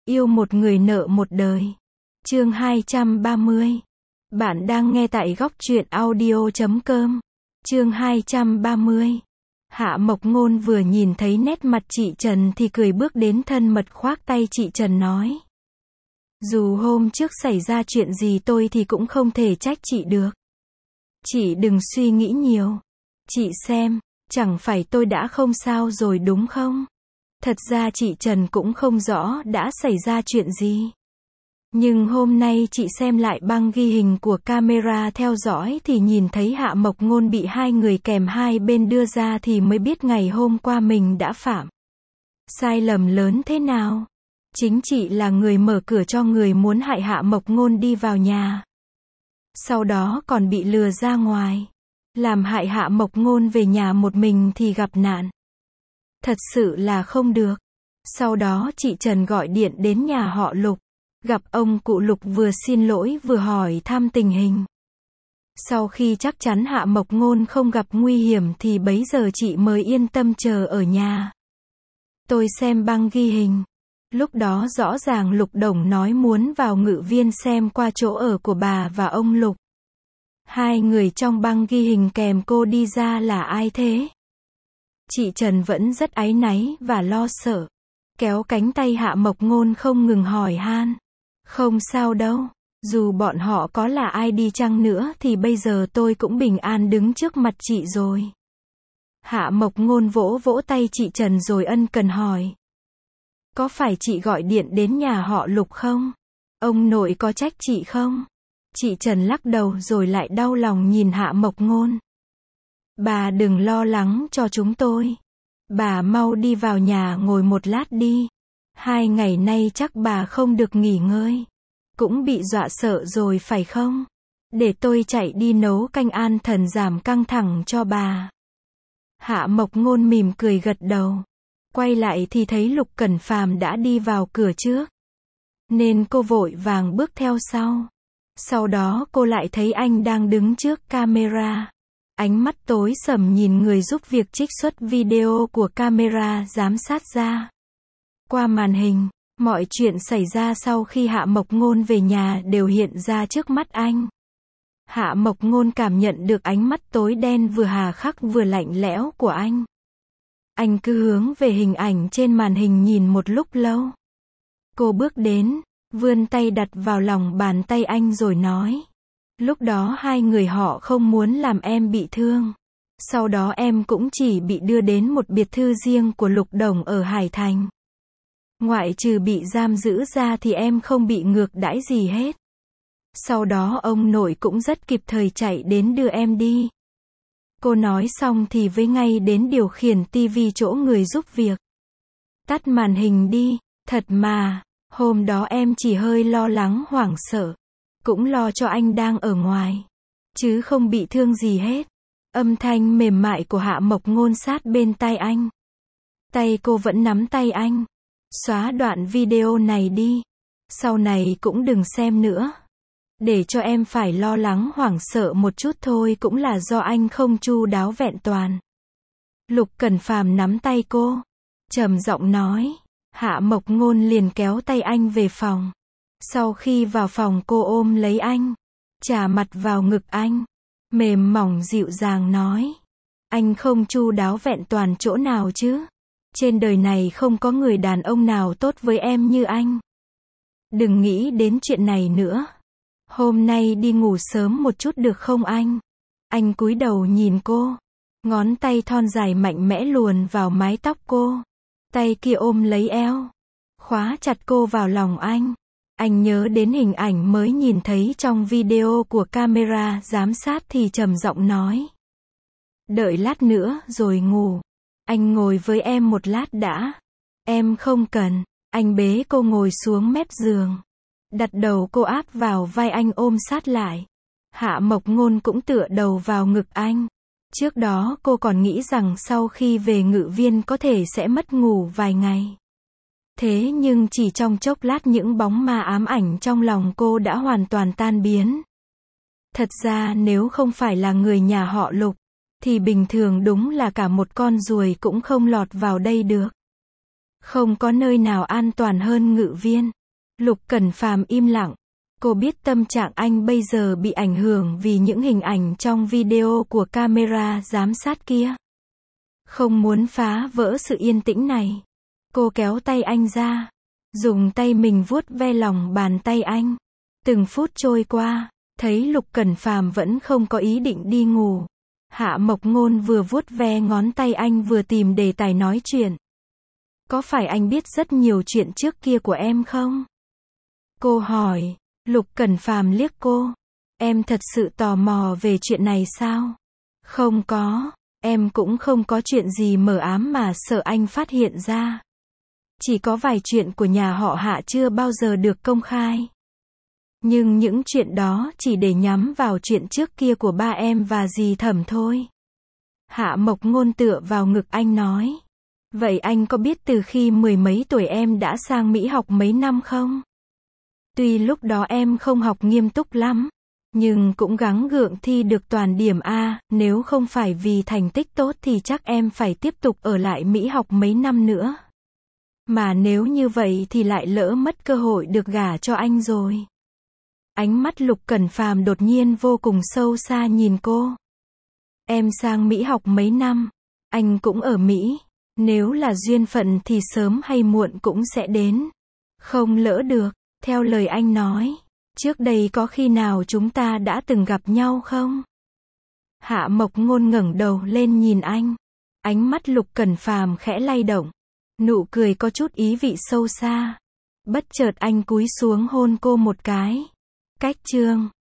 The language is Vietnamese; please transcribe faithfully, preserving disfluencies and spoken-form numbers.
Yêu một người nợ một đời. Chương hai trăm ba mươi. Bạn đang nghe tại góc truyện audio chấm com. Chương hai trăm ba mươi. Hạ Mộc Ngôn vừa nhìn thấy nét mặt chị Trần thì cười bước đến thân mật khoác tay chị Trần nói. Dù hôm trước xảy ra chuyện gì tôi thì cũng không thể trách chị được. Chị đừng suy nghĩ nhiều. Chị xem, chẳng phải tôi đã không sao rồi đúng không? Thật ra chị Trần cũng không rõ đã xảy ra chuyện gì. Nhưng hôm nay chị xem lại băng ghi hình của camera theo dõi thì nhìn thấy Hạ Mộc Ngôn bị hai người kèm hai bên đưa ra thì mới biết ngày hôm qua mình đã phạm sai lầm lớn thế nào. Chính chị là người mở cửa cho người muốn hại Hạ Mộc Ngôn đi vào nhà. Sau đó còn bị lừa ra ngoài. Làm hại Hạ Mộc Ngôn về nhà một mình thì gặp nạn. Thật sự là không được. Sau đó chị Trần gọi điện đến nhà họ Lục. Gặp ông cụ Lục vừa xin lỗi vừa hỏi thăm tình hình. Sau khi chắc chắn Hạ Mộc Ngôn không gặp nguy hiểm thì bấy giờ chị mới yên tâm chờ ở nhà. Tôi xem băng ghi hình. Lúc đó rõ ràng Lục Đồng nói muốn vào Ngự Viên xem qua chỗ ở của bà và ông Lục. Hai người trong băng ghi hình kèm cô đi ra là ai thế? Chị Trần vẫn rất áy náy và lo sợ. Kéo cánh tay Hạ Mộc Ngôn không ngừng hỏi han. Không sao đâu. Dù bọn họ có là ai đi chăng nữa thì bây giờ tôi cũng bình an đứng trước mặt chị rồi. Hạ Mộc Ngôn vỗ vỗ tay chị Trần rồi ân cần hỏi. Có phải chị gọi điện đến nhà họ Lục không? Ông nội có trách chị không? Chị Trần lắc đầu rồi lại đau lòng nhìn Hạ Mộc Ngôn. Bà đừng lo lắng cho chúng tôi. Bà mau đi vào nhà ngồi một lát đi. Hai ngày nay chắc bà không được nghỉ ngơi. Cũng bị dọa sợ rồi phải không? Để tôi chạy đi nấu canh an thần giảm căng thẳng cho bà. Hạ Mộc Ngôn mỉm cười gật đầu. Quay lại thì thấy Lục Cẩn Phàm đã đi vào cửa trước. Nên cô vội vàng bước theo sau. Sau đó cô lại thấy anh đang đứng trước camera. Ánh mắt tối sầm nhìn người giúp việc trích xuất video của camera giám sát ra. Qua màn hình, mọi chuyện xảy ra sau khi Hạ Mộc Ngôn về nhà đều hiện ra trước mắt anh. Hạ Mộc Ngôn cảm nhận được ánh mắt tối đen vừa hà khắc vừa lạnh lẽo của anh. Anh cứ hướng về hình ảnh trên màn hình nhìn một lúc lâu. Cô bước đến, vươn tay đặt vào lòng bàn tay anh rồi nói. Lúc đó hai người họ không muốn làm em bị thương. Sau đó em cũng chỉ bị đưa đến một biệt thự riêng của Lục Đồng ở Hải Thành. Ngoại trừ bị giam giữ ra thì em không bị ngược đãi gì hết. Sau đó ông nội cũng rất kịp thời chạy đến đưa em đi. Cô nói xong thì với ngay đến điều khiển tivi chỗ người giúp việc. Tắt màn hình đi, thật mà, hôm đó em chỉ hơi lo lắng hoảng sợ. Cũng lo cho anh đang ở ngoài. Chứ không bị thương gì hết. Âm thanh mềm mại của Hạ Mộc Ngôn sát bên tai anh. Tay cô vẫn nắm tay anh. Xóa đoạn video này đi. Sau này cũng đừng xem nữa. Để cho em phải lo lắng hoảng sợ một chút thôi cũng là do anh không chu đáo vẹn toàn. Lục Cẩn Phàm nắm tay cô. Trầm giọng nói. Hạ Mộc Ngôn liền kéo tay anh về phòng. Sau khi vào phòng cô ôm lấy anh. Chà mặt vào ngực anh. Mềm mỏng dịu dàng nói. Anh không chu đáo vẹn toàn chỗ nào chứ? Trên đời này không có người đàn ông nào tốt với em như anh. Đừng nghĩ đến chuyện này nữa. Hôm nay đi ngủ sớm một chút được không anh? Anh cúi đầu nhìn cô. Ngón tay thon dài mạnh mẽ luồn vào mái tóc cô. Tay kia ôm lấy eo. Khóa chặt cô vào lòng anh. Anh nhớ đến hình ảnh mới nhìn thấy trong video của camera giám sát thì trầm giọng nói. Đợi lát nữa rồi ngủ. Anh ngồi với em một lát đã. Em không cần. Anh bế cô ngồi xuống mép giường. Đặt đầu cô áp vào vai anh ôm sát lại. Hạ Mộc Ngôn cũng tựa đầu vào ngực anh. Trước đó cô còn nghĩ rằng sau khi về Ngự Viên có thể sẽ mất ngủ vài ngày. Thế nhưng chỉ trong chốc lát những bóng ma ám ảnh trong lòng cô đã hoàn toàn tan biến. Thật ra nếu không phải là người nhà họ Lục, thì bình thường đúng là cả một con ruồi cũng không lọt vào đây được. Không có nơi nào an toàn hơn Ngự Viên. Lục Cẩn Phàm im lặng. Cô biết tâm trạng anh bây giờ bị ảnh hưởng vì những hình ảnh trong video của camera giám sát kia. Không muốn phá vỡ sự yên tĩnh này. Cô kéo tay anh ra. Dùng tay mình vuốt ve lòng bàn tay anh. Từng phút trôi qua, thấy Lục Cẩn Phàm vẫn không có ý định đi ngủ. Hạ Mộc Ngôn vừa vuốt ve ngón tay anh vừa tìm đề tài nói chuyện. Có phải anh biết rất nhiều chuyện trước kia của em không? Cô hỏi. Lục Cẩn Phàm liếc cô. Em thật sự tò mò về chuyện này sao? Không có. Em cũng không có chuyện gì mờ ám mà sợ anh phát hiện ra. Chỉ có vài chuyện của nhà họ Hạ chưa bao giờ được công khai. Nhưng những chuyện đó chỉ để nhắm vào chuyện trước kia của ba em và dì Thẩm thôi. Hạ Mộc Ngôn tựa vào ngực anh nói. Vậy anh có biết từ khi mười mấy tuổi em đã sang Mỹ học mấy năm không? Tuy lúc đó em không học nghiêm túc lắm, nhưng cũng gắng gượng thi được toàn điểm A, nếu không phải vì thành tích tốt thì chắc em phải tiếp tục ở lại Mỹ học mấy năm nữa. Mà nếu như vậy thì lại lỡ mất cơ hội được gả cho anh rồi. Ánh mắt Lục Cẩn Phàm đột nhiên vô cùng sâu xa nhìn cô. Em sang Mỹ học mấy năm, anh cũng ở Mỹ. Nếu là duyên phận thì sớm hay muộn cũng sẽ đến. Không lỡ được, theo lời anh nói. Trước đây có khi nào chúng ta đã từng gặp nhau không? Hạ Mộc Ngôn ngẩng đầu lên nhìn anh. Ánh mắt Lục Cẩn Phàm khẽ lay động. Nụ cười có chút ý vị sâu xa. Bất chợt anh cúi xuống hôn cô một cái. Cách chương